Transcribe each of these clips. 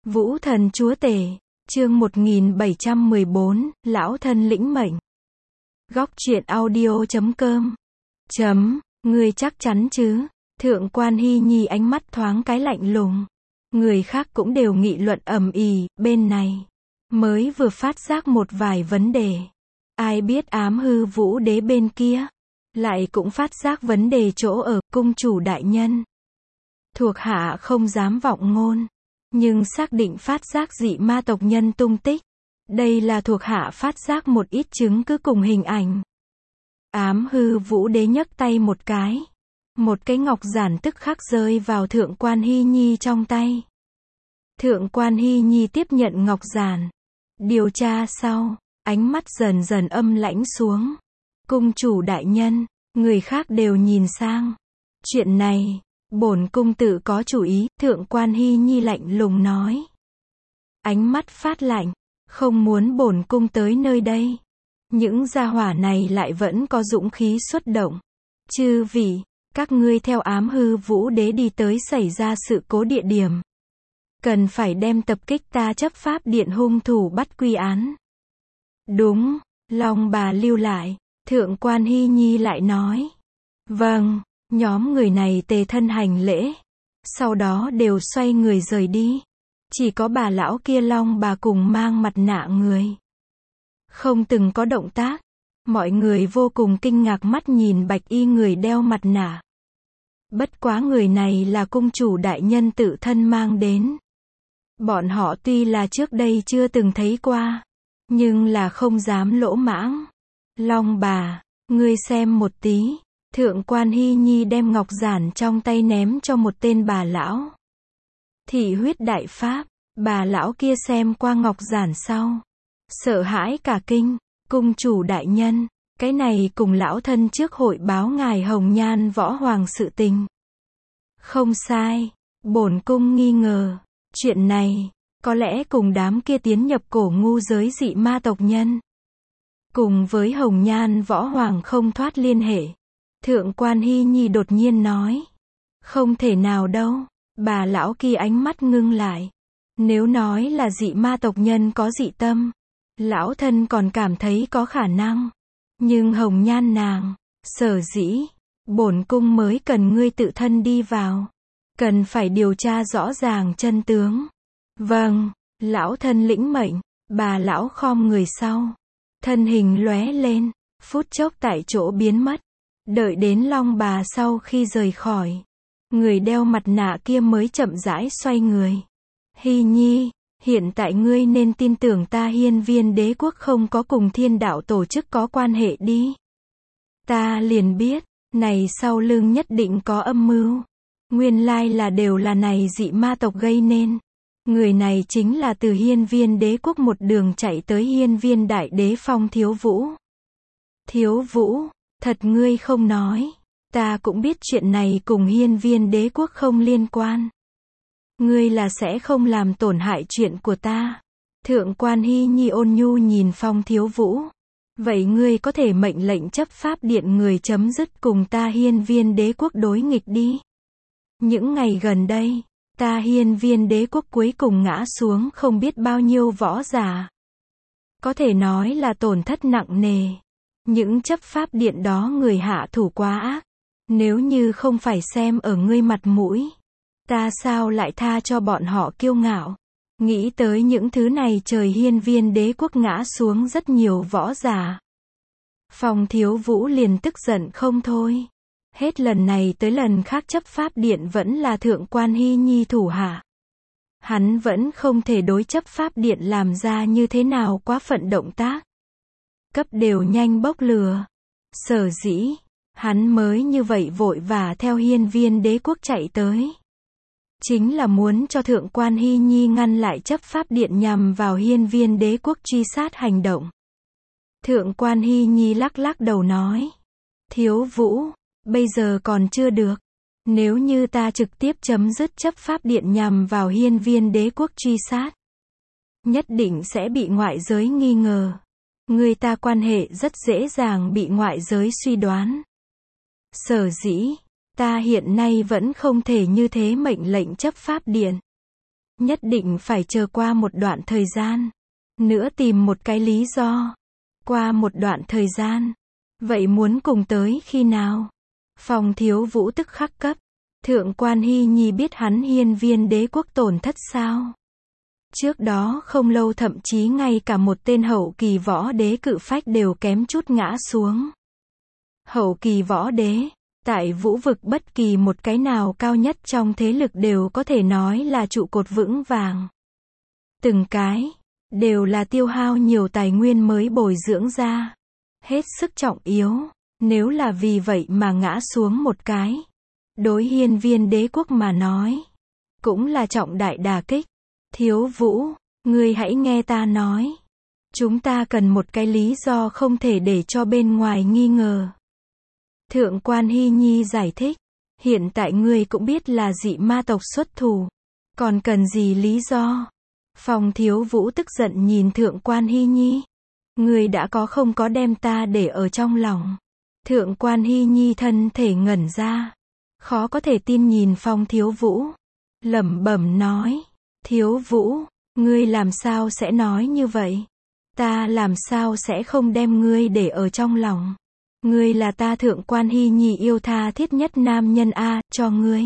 Vũ thần chúa tể, chương 1714, lão thân lĩnh mệnh. Góc truyện audio.com. Ngươi chắc chắn chứ? Thượng quan Hy Nhi ánh mắt thoáng cái lạnh lùng. Người khác cũng đều nghị luận ầm ĩ, bên này mới vừa phát giác một vài vấn đề. Ai biết ám hư vũ đế bên kia lại cũng phát giác vấn đề chỗ ở cung chủ đại nhân. Thuộc hạ không dám vọng ngôn, nhưng xác định phát giác dị ma tộc nhân tung tích. Đây là thuộc hạ phát giác một ít chứng cứ cùng hình ảnh. Ám hư vũ đế nhấc tay một cái ngọc giản tức khắc rơi vào thượng quan Hy Nhi trong tay. Thượng quan Hy Nhi tiếp nhận ngọc giản, điều tra sau, ánh mắt dần dần âm lãnh xuống. Cung chủ đại nhân, người khác đều nhìn sang. Chuyện này, bổn cung tự có chủ ý, thượng quan Hy Nhi lạnh lùng nói. Ánh mắt phát lạnh, không muốn bổn cung tới nơi đây. Những gia hỏa này lại vẫn có dũng khí xuất động. Chư vị, các ngươi theo ám hư vũ đế đi tới xảy ra sự cố địa điểm. Cần phải đem tập kích ta chấp pháp điện hung thủ bắt quy án. Đúng, Long bà lưu lại, thượng quan Hy Nhi lại nói. Vâng, nhóm người này tề thân hành lễ. Sau đó đều xoay người rời đi. Chỉ có bà lão kia Long bà cùng mang mặt nạ người. Không từng có động tác. Mọi người vô cùng kinh ngạc mắt nhìn bạch y người đeo mặt nạ. Bất quá người này là cung chủ đại nhân tự thân mang đến. Bọn họ tuy là trước đây chưa từng thấy qua, nhưng là không dám lỗ mãng. Long bà, ngươi xem một tí. Thượng quan Hy Nhi đem ngọc giản trong tay ném cho một tên bà lão. Thị huyết đại pháp, bà lão kia xem qua ngọc giản sau. Sợ hãi cả kinh, cung chủ đại nhân, cái này cùng lão thân trước hội báo ngài Hồng Nhan Võ Hoàng sự tình. Không sai, bổn cung nghi ngờ, chuyện này, có lẽ cùng đám kia tiến nhập cổ ngu giới dị ma tộc nhân. Cùng với Hồng Nhan Võ Hoàng không thoát liên hệ. Thượng quan Hy Nhi đột nhiên nói. Không thể nào đâu, bà lão kia ánh mắt ngưng lại. Nếu nói là dị ma tộc nhân có dị tâm, lão thân còn cảm thấy có khả năng. Nhưng Hồng Nhan nàng, sở dĩ, bổn cung mới cần ngươi tự thân đi vào. Cần phải điều tra rõ ràng chân tướng. Vâng, lão thân lĩnh mệnh, bà lão khom người sau. Thân hình lóe lên, phút chốc tại chỗ biến mất. Đợi đến Long bà sau khi rời khỏi, người đeo mặt nạ kia mới chậm rãi xoay người. Hy Nhi, hiện tại ngươi nên tin tưởng ta Hiên Viên đế quốc không có cùng thiên đạo tổ chức có quan hệ đi. Ta liền biết, này sau lưng nhất định có âm mưu. Nguyên lai là đều là này dị ma tộc gây nên. Người này chính là từ Hiên Viên đế quốc một đường chạy tới Hiên Viên đại đế phong Thiếu Vũ. Thiếu Vũ, thật ngươi không nói. Ta cũng biết chuyện này cùng Hiên Viên đế quốc không liên quan. Ngươi là sẽ không làm tổn hại chuyện của ta. Thượng quan Hy Nhi ôn nhu nhìn phong Thiếu Vũ. Vậy ngươi có thể mệnh lệnh chấp pháp điện người chấm dứt cùng ta Hiên Viên đế quốc đối nghịch đi. Những ngày gần đây, ta Hiên Viên đế quốc cuối cùng ngã xuống không biết bao nhiêu võ giả. Có thể nói là tổn thất nặng nề. Những chấp pháp điện đó người hạ thủ quá ác. Nếu như không phải xem ở ngươi mặt mũi, ta sao lại tha cho bọn họ kiêu ngạo. Nghĩ tới những thứ này trời Hiên Viên đế quốc ngã xuống rất nhiều võ giả. Phong Thiếu Vũ liền tức giận không thôi. Hết lần này tới lần khác chấp pháp điện vẫn là thượng quan Hy Nhi thủ hạ. Hắn vẫn không thể đối chấp pháp điện làm ra như thế nào quá phận động tác. Cấp đều nhanh bốc lửa. Sở dĩ, hắn mới như vậy vội vã theo Hiên Viên đế quốc chạy tới. Chính là muốn cho thượng quan Hy Nhi ngăn lại chấp pháp điện nhằm vào Hiên Viên đế quốc truy sát hành động. Thượng quan Hy Nhi lắc lắc đầu nói. Thiếu Vũ, bây giờ còn chưa được. Nếu như ta trực tiếp chấm dứt chấp pháp điện nhằm vào Hiên Viên đế quốc truy sát, nhất định sẽ bị ngoại giới nghi ngờ. Người ta quan hệ rất dễ dàng bị ngoại giới suy đoán. Sở dĩ, ta hiện nay vẫn không thể như thế mệnh lệnh chấp pháp điện. Nhất định phải chờ qua một đoạn thời gian. Nữa tìm một cái lý do. Qua một đoạn thời gian. Vậy muốn cùng tới khi nào? Phong Thiếu Vũ tức khắc cấp. Thượng quan Hy Nhi biết hắn hiên viên đế quốc tổn thất sao? Trước đó không lâu thậm chí ngay cả một tên hậu kỳ võ đế cự phách đều kém chút ngã xuống. Hậu kỳ võ đế, tại vũ vực bất kỳ một cái nào cao nhất trong thế lực đều có thể nói là trụ cột vững vàng. Từng cái, đều là tiêu hao nhiều tài nguyên mới bồi dưỡng ra. Hết sức trọng yếu, nếu là vì vậy mà ngã xuống một cái. Đối hiên viên đế quốc mà nói, cũng là trọng đại đả kích. Thiếu Vũ, ngươi hãy nghe ta nói. Chúng ta cần một cái lý do không thể để cho bên ngoài nghi ngờ. Thượng quan Hy Nhi giải thích. Hiện tại ngươi cũng biết là dị ma tộc xuất thủ. Còn cần gì lý do? Phong Thiếu Vũ tức giận nhìn Thượng quan Hy Nhi. Ngươi đã có không có đem ta để ở trong lòng. Thượng quan Hy Nhi thân thể ngẩn ra. Khó có thể tin nhìn Phong Thiếu Vũ. Lẩm bẩm nói. Thiếu Vũ, ngươi làm sao sẽ nói như vậy? Ta làm sao sẽ không đem ngươi để ở trong lòng? Ngươi là ta Thượng quan Hy Nhi yêu tha thiết nhất nam nhân a, cho ngươi.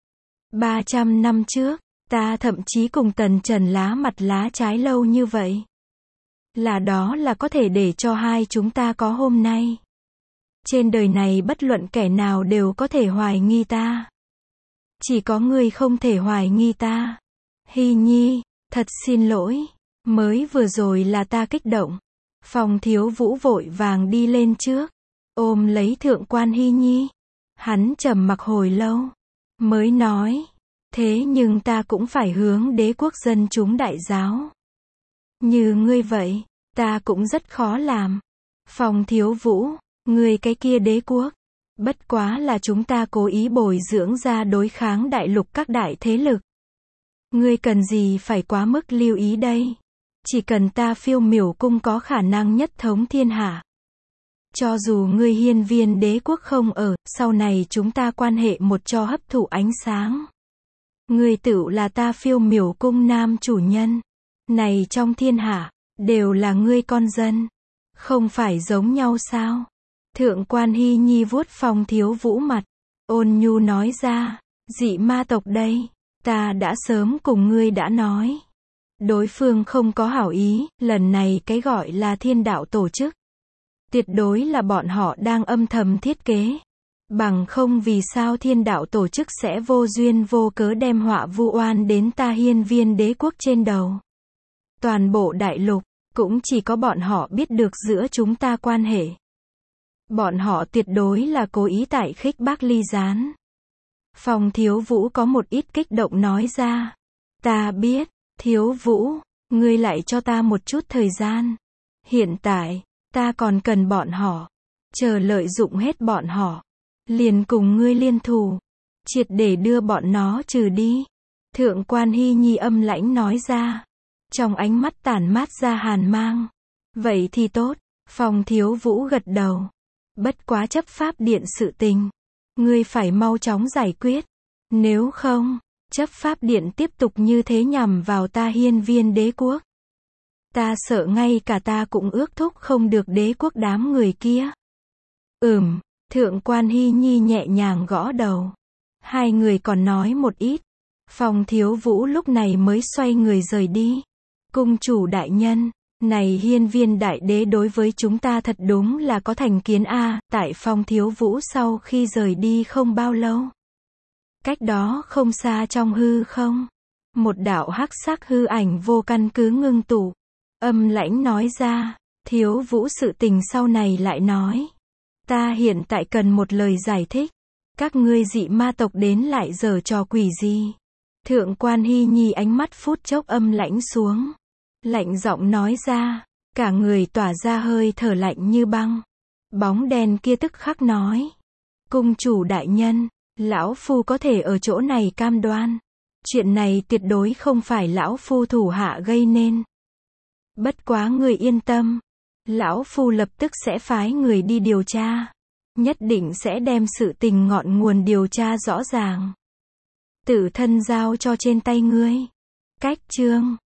300 năm trước, ta thậm chí cùng Tần Trần lá mặt lá trái lâu như vậy. Đó là có thể để cho hai chúng ta có hôm nay. Trên đời này bất luận kẻ nào đều có thể hoài nghi ta. Chỉ có ngươi không thể hoài nghi ta. Hy Nhi, thật xin lỗi. Mới vừa rồi là ta kích động. Phong Thiếu Vũ vội vàng đi lên trước. Ôm lấy Thượng quan Hy Nhi. Hắn trầm mặc hồi lâu. Mới nói. Thế nhưng ta cũng phải hướng đế quốc dân chúng đại giáo. Như ngươi vậy, ta cũng rất khó làm. Phong Thiếu Vũ, ngươi cái kia đế quốc. Bất quá là chúng ta cố ý bồi dưỡng ra đối kháng đại lục các đại thế lực. Ngươi cần gì phải quá mức lưu ý đây? Chỉ cần ta Phiêu Miểu cung có khả năng nhất thống thiên hạ. Cho dù ngươi hiên viên đế quốc không ở, sau này chúng ta quan hệ một cho hấp thụ ánh sáng. Ngươi tựu là ta Phiêu Miểu cung nam chủ nhân. Này trong thiên hạ, đều là ngươi con dân. Không phải giống nhau sao? Thượng quan Hy Nhi vuốt Phong Thiếu Vũ mặt. Ôn nhu nói ra. Dị ma tộc đây. Ta đã sớm cùng ngươi đã nói. Đối phương không có hảo ý, lần này cái gọi là thiên đạo tổ chức. Tuyệt đối là bọn họ đang âm thầm thiết kế. Bằng không vì sao thiên đạo tổ chức sẽ vô duyên vô cớ đem họa vu oan đến ta hiên viên đế quốc trên đầu. Toàn bộ đại lục, cũng chỉ có bọn họ biết được giữa chúng ta quan hệ. Bọn họ tuyệt đối là cố ý tại khích bác ly gián. Phong Thiếu Vũ có một ít kích động nói ra. Ta biết, Thiếu Vũ, ngươi lại cho ta một chút thời gian. Hiện tại, ta còn cần bọn họ. Chờ lợi dụng hết bọn họ. Liền cùng ngươi liên thủ. Triệt để đưa bọn nó trừ đi. Thượng quan Hy Nhi âm lãnh nói ra. Trong ánh mắt tản mát ra hàn mang. Vậy thì tốt. Phong Thiếu Vũ gật đầu. Bất quá chấp pháp điện sự tình. Ngươi phải mau chóng giải quyết. Nếu không, chấp pháp điện tiếp tục như thế nhằm vào ta hiên viên đế quốc. Ta sợ ngay cả ta cũng ước thúc không được đế quốc đám người kia. Thượng quan Hy Nhi nhẹ nhàng gõ đầu. Hai người còn nói một ít. Phong Thiếu Vũ lúc này mới xoay người rời đi. Cung chủ đại nhân, này hiên viên đại đế đối với chúng ta thật đúng là có thành kiến a. Tại Phong Thiếu Vũ sau khi rời đi không bao lâu. Cách đó không xa trong hư không. Một đạo hắc sắc hư ảnh vô căn cứ ngưng tụ. Âm lãnh nói ra. Thiếu Vũ sự tình sau này lại nói. Ta hiện tại cần một lời giải thích. Các ngươi dị ma tộc đến lại giở trò quỷ gì? Thượng quan Hy Nhi ánh mắt phút chốc âm lãnh xuống. Lạnh giọng nói ra. Cả người tỏa ra hơi thở lạnh như băng. Bóng đen kia tức khắc nói. Cung chủ đại nhân, lão phu có thể ở chỗ này cam đoan. Chuyện này tuyệt đối không phải lão phu thủ hạ gây nên. Bất quá người yên tâm. Lão phu lập tức sẽ phái người đi điều tra. Nhất định sẽ đem sự tình ngọn nguồn điều tra rõ ràng. Tự thân giao cho trên tay ngươi. Cách chương